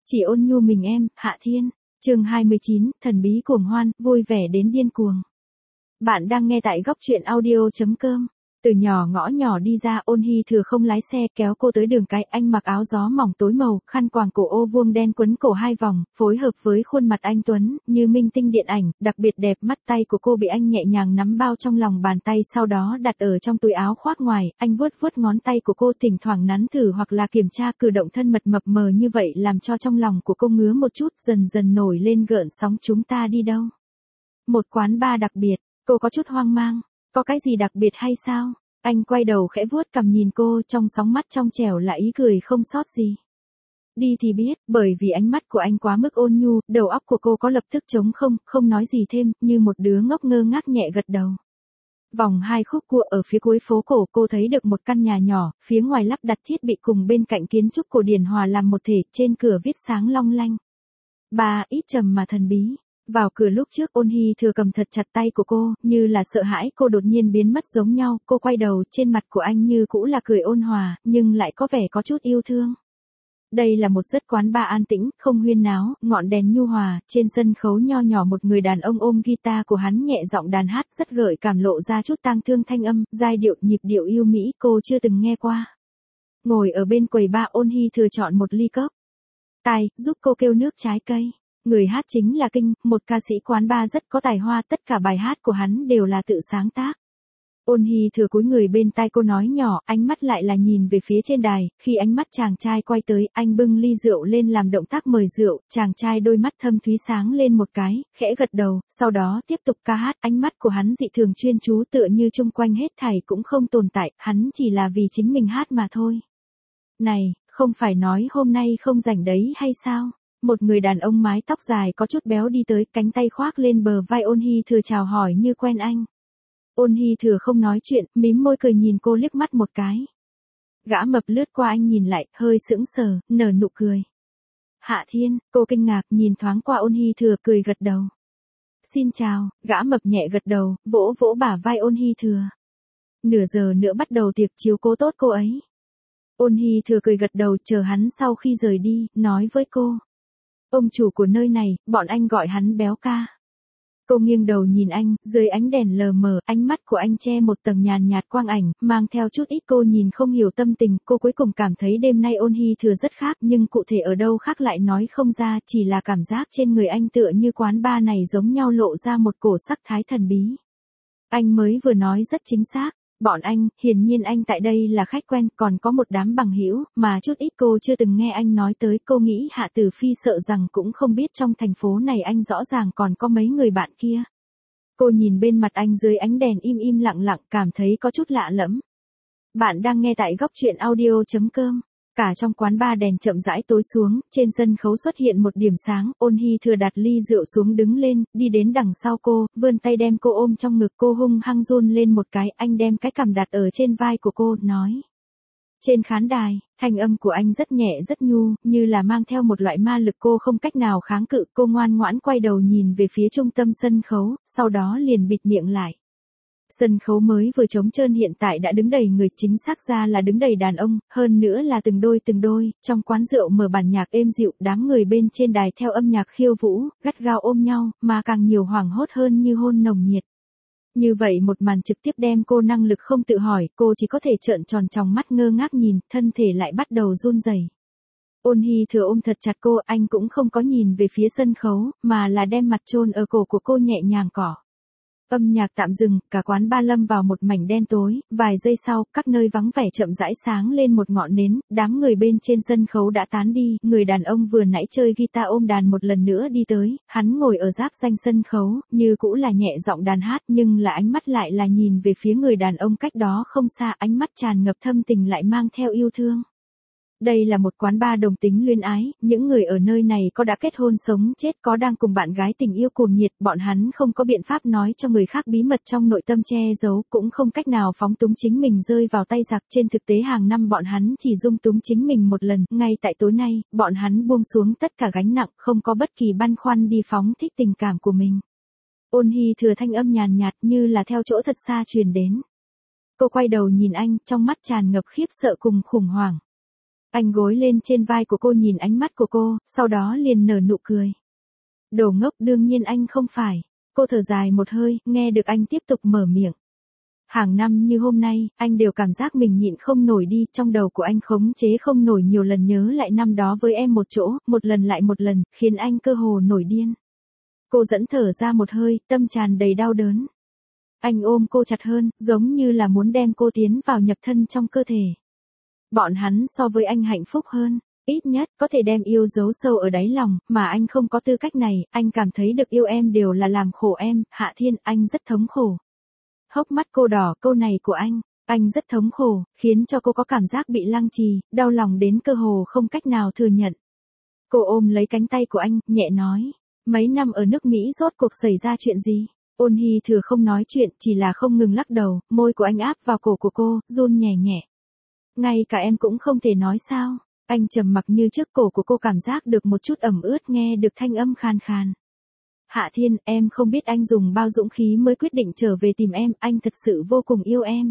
Chỉ ôn nhu mình em, Hạ Thiên. Chương 29, thần bí cuồng hoan, vui vẻ đến điên cuồng. Bạn đang nghe tại góc truyện audio.com. Từ nhỏ ngõ nhỏ đi ra, Ôn Hi Thừa không lái xe, kéo cô tới đường cái. Anh mặc áo gió mỏng tối màu, khăn quàng cổ ô vuông đen quấn cổ 2 vòng, phối hợp với khuôn mặt anh tuấn như minh tinh điện ảnh, đặc biệt đẹp. Mắt tay của cô bị anh nhẹ nhàng nắm bao trong lòng bàn tay, sau đó đặt ở trong túi áo khoác ngoài. Anh vuốt vuốt ngón tay của cô, thỉnh thoảng nắn thử hoặc là kiểm tra. Cử động thân mật mập mờ như vậy làm cho trong lòng của cô ngứa một chút, dần dần nổi lên gợn sóng. Chúng ta đi đâu? Một quán bar đặc biệt. Cô có chút hoang mang. Có cái gì đặc biệt hay sao? Anh quay đầu khẽ vuốt cằm nhìn cô, trong sóng mắt trong trẻo là ý cười không sót gì. Đi thì biết, bởi vì ánh mắt của anh quá mức ôn nhu, đầu óc của cô có lập tức trống không, không nói gì thêm, như một đứa ngốc ngơ ngác nhẹ gật đầu. Vòng 2 khúc cua ở phía cuối phố cổ, cô thấy được một căn nhà nhỏ, phía ngoài lắp đặt thiết bị cùng bên cạnh kiến trúc cổ điển hòa làm một thể, trên cửa viết sáng long lanh. Bà ít trầm mà thần bí. Vào cửa lúc trước, Ôn Hi Thừa cầm thật chặt tay của cô, như là sợ hãi cô đột nhiên biến mất giống nhau. Cô quay đầu, trên mặt của anh như cũ là cười ôn hòa, nhưng lại có vẻ có chút yêu thương. Đây là một rất quán bar an tĩnh, không huyên náo, ngọn đèn nhu hòa, trên sân khấu nho nhỏ một người đàn ông ôm guitar của hắn nhẹ giọng đàn hát rất gợi cảm, lộ ra chút tang thương thanh âm, giai điệu nhịp điệu yêu mỹ cô chưa từng nghe qua. Ngồi ở bên quầy bar, Ôn Hi Thừa chọn một ly cốc tai, giúp cô kêu nước trái cây. Người hát chính là Kinh, một ca sĩ quán bar rất có tài hoa, tất cả bài hát của hắn đều là tự sáng tác. Ôn Hi Thừa cúi người bên tai cô nói nhỏ, ánh mắt lại là nhìn về phía trên đài. Khi ánh mắt chàng trai quay tới, anh bưng ly rượu lên làm động tác mời rượu. Chàng trai đôi mắt thâm thúy sáng lên một cái, khẽ gật đầu, sau đó tiếp tục ca hát. Ánh mắt của hắn dị thường chuyên chú, tựa như chung quanh hết thảy cũng không tồn tại, hắn chỉ là vì chính mình hát mà thôi. Này, không phải nói hôm nay không rảnh đấy hay sao? Một người đàn ông mái tóc dài có chút béo đi tới, cánh tay khoác lên bờ vai Ôn Hi Thừa chào hỏi như quen anh. Ôn Hi Thừa không nói chuyện, mím môi cười nhìn cô liếc mắt một cái. Gã mập lướt qua anh nhìn lại, hơi sững sờ, nở nụ cười. Hạ Thiên, cô kinh ngạc nhìn thoáng qua Ôn Hi Thừa, cười gật đầu. Xin chào, gã mập nhẹ gật đầu, vỗ vỗ bả vai Ôn Hi Thừa. Nửa giờ nữa bắt đầu tiệc, chiếu cố tốt cô ấy. Ôn Hi Thừa cười gật đầu, chờ hắn sau khi rời đi, nói với cô. Ông chủ của nơi này, bọn anh gọi hắn béo ca. Cô nghiêng đầu nhìn anh, dưới ánh đèn lờ mờ, ánh mắt của anh che một tầng nhàn nhạt quang ảnh, mang theo chút ít cô nhìn không hiểu tâm tình. Cô cuối cùng cảm thấy đêm nay Ôn Hi Thừa rất khác, nhưng cụ thể ở đâu khác lại nói không ra, chỉ là cảm giác trên người anh tựa như quán bar này giống nhau, lộ ra một cổ sắc thái thần bí. Anh mới vừa nói rất chính xác. Bọn anh, hiển nhiên anh tại đây là khách quen, còn có một đám bằng hữu mà chút ít cô chưa từng nghe anh nói tới. Cô nghĩ Hạ Tử Phi sợ rằng cũng không biết trong thành phố này anh rõ ràng còn có mấy người bạn kia. Cô nhìn bên mặt anh dưới ánh đèn im lặng lặng, cảm thấy có chút lạ lẫm. Bạn đang nghe tại góc truyện audio.com. Cả trong quán bar đèn chậm rãi tối xuống, trên sân khấu xuất hiện một điểm sáng. Ôn Hi Thừa đặt ly rượu xuống đứng lên, đi đến đằng sau cô, vươn tay đem cô ôm trong ngực. Cô hung hăng run lên một cái, anh đem cái cằm đặt ở trên vai của cô, nói. Trên khán đài, thanh âm của anh rất nhẹ rất nhu, như là mang theo một loại ma lực cô không cách nào kháng cự. Cô ngoan ngoãn quay đầu nhìn về phía trung tâm sân khấu, sau đó liền bịt miệng lại. Sân khấu mới vừa trống trơn hiện tại đã đứng đầy người, chính xác ra là đứng đầy đàn ông, hơn nữa là từng đôi. Trong quán rượu mở bản nhạc êm dịu, đám người bên trên đài theo âm nhạc khiêu vũ, gắt gao ôm nhau, mà càng nhiều hoảng hốt hơn như hôn nồng nhiệt. Như vậy một màn trực tiếp đem cô năng lực không tự hỏi, cô chỉ có thể trợn tròn tròng mắt ngơ ngác nhìn, thân thể lại bắt đầu run rẩy. Ôn Hi Thừa ôm thật chặt cô, anh cũng không có nhìn về phía sân khấu, mà là đem mặt chôn ở cổ của cô nhẹ nhàng cỏ. Âm nhạc tạm dừng, cả quán bar lâm vào một mảnh đen tối, vài giây sau, các nơi vắng vẻ chậm rãi sáng lên một ngọn nến, đám người bên trên sân khấu đã tán đi, người đàn ông vừa nãy chơi guitar ôm đàn một lần nữa đi tới, hắn ngồi ở giáp ranh sân khấu, như cũ là nhẹ giọng đàn hát, nhưng là ánh mắt lại là nhìn về phía người đàn ông cách đó không xa, ánh mắt tràn ngập thâm tình lại mang theo yêu thương. Đây là một quán bar đồng tính luyến ái, những người ở nơi này có đã kết hôn sống chết, có đang cùng bạn gái tình yêu cuồng nhiệt, bọn hắn không có biện pháp nói cho người khác bí mật trong nội tâm che giấu, cũng không cách nào phóng túng chính mình rơi vào tay giặc. Trên thực tế hàng năm bọn hắn chỉ dung túng chính mình một lần, ngay tại tối nay, bọn hắn buông xuống tất cả gánh nặng, không có bất kỳ băn khoăn đi phóng thích tình cảm của mình. Ôn Hi Thừa thanh âm nhàn nhạt như là theo chỗ thật xa truyền đến. Cô quay đầu nhìn anh, trong mắt tràn ngập khiếp sợ cùng khủng hoảng. Anh gối lên trên vai của cô nhìn ánh mắt của cô, sau đó liền nở nụ cười. Đồ ngốc, đương nhiên anh không phải. Cô thở dài một hơi, nghe được anh tiếp tục mở miệng. Hàng năm như hôm nay, anh đều cảm giác mình nhịn không nổi đi, trong đầu của anh khống chế không nổi nhiều lần nhớ lại năm đó với em một chỗ, một lần lại một lần, khiến anh cơ hồ nổi điên. Cô dẫn thở ra một hơi, tâm tràn đầy đau đớn. Anh ôm cô chặt hơn, giống như là muốn đem cô tiến vào nhập thân trong cơ thể. Bọn hắn so với anh hạnh phúc hơn, ít nhất có thể đem yêu giấu sâu ở đáy lòng, mà anh không có tư cách này, anh cảm thấy được yêu em đều là làm khổ em, Hạ Thiên, anh rất thống khổ. Hốc mắt cô đỏ, câu này của anh rất thống khổ, khiến cho cô có cảm giác bị lăng trì, đau lòng đến cơ hồ không cách nào thừa nhận. Cô ôm lấy cánh tay của anh, nhẹ nói, mấy năm ở nước Mỹ rốt cuộc xảy ra chuyện gì? Ôn Hy Thừa không nói chuyện, chỉ là không ngừng lắc đầu, môi của anh áp vào cổ của cô, run nhẹ nhẹ. Ngay cả em cũng không thể nói sao? Anh trầm mặc như trước, cổ của cô cảm giác được một chút ẩm ướt, nghe được thanh âm khàn khàn. Hạ Thiên, em không biết anh dùng bao dũng khí mới quyết định trở về tìm em, anh thật sự vô cùng yêu em.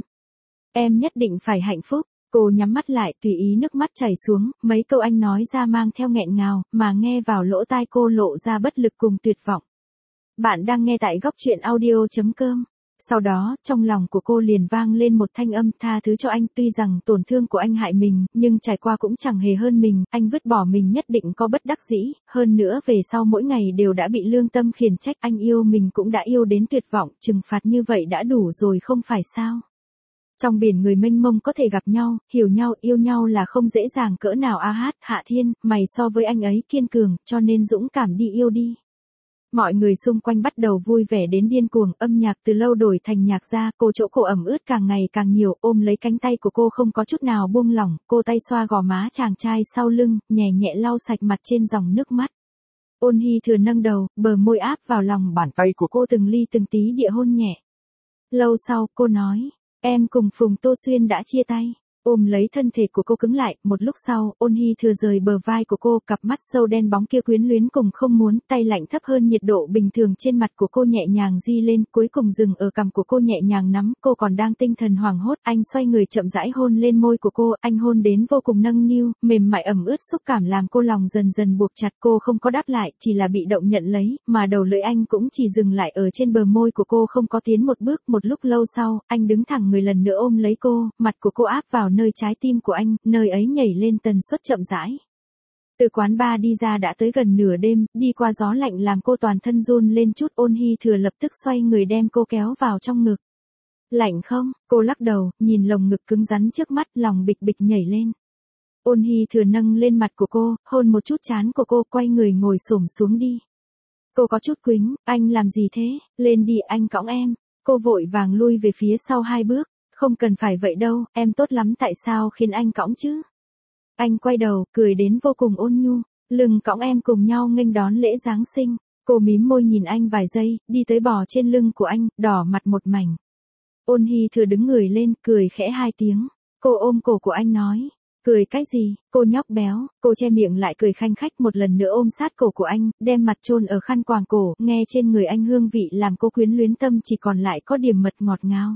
Em nhất định phải hạnh phúc. Cô nhắm mắt lại, tùy ý nước mắt chảy xuống, mấy câu anh nói ra mang theo nghẹn ngào, mà nghe vào lỗ tai cô lộ ra bất lực cùng tuyệt vọng. Bạn đang nghe tại góc truyện audio.com. Sau đó, trong lòng của cô liền vang lên một thanh âm, tha thứ cho anh, tuy rằng tổn thương của anh hại mình, nhưng trải qua cũng chẳng hề hơn mình, anh vứt bỏ mình nhất định có bất đắc dĩ, hơn nữa về sau mỗi ngày đều đã bị lương tâm khiển trách, anh yêu mình cũng đã yêu đến tuyệt vọng, trừng phạt như vậy đã đủ rồi không phải sao? Trong biển người mênh mông có thể gặp nhau, hiểu nhau, yêu nhau là không dễ dàng cỡ nào a hát, Hạ Thiên, mày so với anh ấy kiên cường, cho nên dũng cảm đi yêu đi. Mọi người xung quanh bắt đầu vui vẻ đến điên cuồng, âm nhạc từ lâu đổi thành nhạc ra, cô chỗ cổ ẩm ướt càng ngày càng nhiều, ôm lấy cánh tay của cô không có chút nào buông lỏng, cô tay xoa gò má chàng trai sau lưng, nhẹ nhẹ lau sạch mặt trên dòng nước mắt. Ôn Hy Thừa nâng đầu, bờ môi áp vào lòng bàn tay của cô từng ly từng tí địa hôn nhẹ. Lâu sau, cô nói, em cùng Phùng Tô Xuyên đã chia tay. Ôm lấy thân thể của cô cứng lại, một lúc sau, Ôn Hy Thừa rời bờ vai của cô, cặp mắt sâu đen bóng kia quyến luyến cùng không muốn, tay lạnh thấp hơn nhiệt độ bình thường trên mặt của cô nhẹ nhàng di lên, cuối cùng dừng ở cằm của cô nhẹ nhàng nắm, cô còn đang tinh thần hoảng hốt, anh xoay người chậm rãi hôn lên môi của cô, anh hôn đến vô cùng nâng niu, mềm mại ẩm ướt xúc cảm làm cô lòng dần dần buộc chặt, cô không có đáp lại, chỉ là bị động nhận lấy, mà đầu lưỡi anh cũng chỉ dừng lại ở trên bờ môi của cô không có tiến một bước, một lúc lâu sau, anh đứng thẳng người lần nữa ôm lấy cô, mặt của cô áp vào nơi trái tim của anh, nơi ấy nhảy lên tần suất chậm rãi. Từ quán bar đi ra đã tới gần nửa đêm, đi qua gió lạnh làm cô toàn thân run lên chút, Ôn Hy Thừa lập tức xoay người đem cô kéo vào trong ngực. Lạnh không? Cô lắc đầu, nhìn lồng ngực cứng rắn trước mắt, lòng bịch bịch nhảy lên. Ôn Hy Thừa nâng lên mặt của cô, hôn một chút trán của cô, quay người ngồi xổm xuống đi. Cô có chút quĩnh, anh làm gì thế? Lên đi, anh cõng em. Cô vội vàng lui về phía sau 2 bước. Không cần phải vậy đâu, em tốt lắm, tại sao khiến anh cõng chứ? Anh quay đầu, cười đến vô cùng ôn nhu, lưng cõng em cùng nhau nghênh đón lễ Giáng sinh. Cô mím môi nhìn anh vài giây, đi tới bò trên lưng của anh, đỏ mặt một mảnh. Ôn Hy Thừa đứng người lên, cười khẽ 2 tiếng. Cô ôm cổ của anh nói, cười cái gì? Cô nhóc béo, cô che miệng lại cười khanh khách, một lần nữa ôm sát cổ của anh, đem mặt chôn ở khăn quàng cổ, nghe trên người anh hương vị làm cô quyến luyến tâm chỉ còn lại có điểm mật ngọt ngào.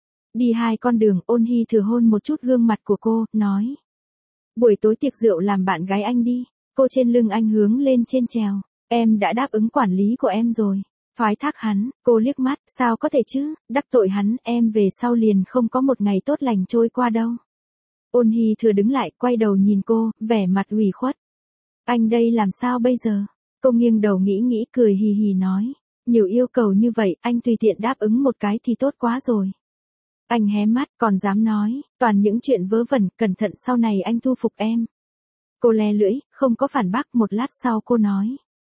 Đi 2 con đường, Ôn Hy Thừa hôn một chút gương mặt của cô, nói. Buổi tối tiệc rượu làm bạn gái anh đi. Cô trên lưng anh hướng lên trên trèo. Em đã đáp ứng quản lý của em rồi. Thoái thác hắn, cô liếc mắt, sao có thể chứ, đắc tội hắn, em về sau liền không có một ngày tốt lành trôi qua đâu. Ôn Hy Thừa đứng lại, quay đầu nhìn cô, vẻ mặt ủy khuất. Anh đây làm sao bây giờ? Cô nghiêng đầu nghĩ nghĩ, cười hì hì nói. Nhiều yêu cầu như vậy, anh tùy tiện đáp ứng một cái thì tốt quá rồi. Anh hé mắt, còn dám nói, toàn những chuyện vớ vẩn, cẩn thận sau này anh thu phục em. Cô le lưỡi, không có phản bác, một lát sau cô nói.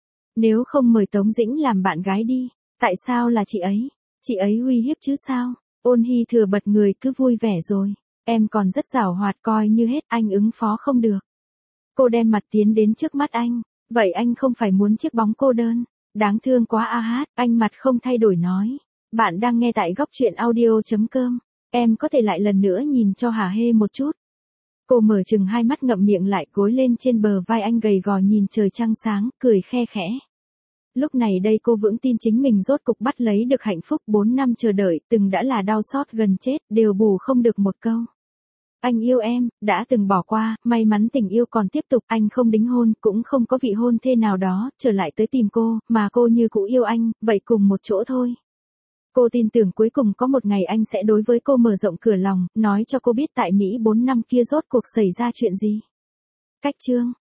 Nếu không mời Tống Dĩnh làm bạn gái đi, tại sao là chị ấy? Chị ấy uy hiếp chứ sao? Ôn Hy Thừa bật người, cứ vui vẻ rồi. Em còn rất giàu hoạt, coi như hết, anh ứng phó không được. Cô đem mặt tiến đến trước mắt anh, vậy anh không phải muốn chiếc bóng cô đơn. Đáng thương quá a hát, anh mặt không thay đổi nói. Bạn đang nghe tại góc truyện audio.com. Em có thể lại lần nữa nhìn cho hả hê một chút. Cô mở chừng 2 mắt ngậm miệng lại, gối lên trên bờ vai anh gầy gò nhìn trời trăng sáng, cười khe khẽ. Lúc này đây cô vững tin chính mình rốt cục bắt lấy được hạnh phúc, 4 năm chờ đợi, từng đã là đau xót gần chết, đều bù không được một câu. Anh yêu em, đã từng bỏ qua, may mắn tình yêu còn tiếp tục, anh không đính hôn, cũng không có vị hôn thê nào đó, trở lại tới tìm cô, mà cô như cũ yêu anh, vậy cùng một chỗ thôi. Cô tin tưởng cuối cùng có một ngày anh sẽ đối với cô mở rộng cửa lòng, nói cho cô biết tại Mỹ 4 năm kia rốt cuộc xảy ra chuyện gì. Cách chương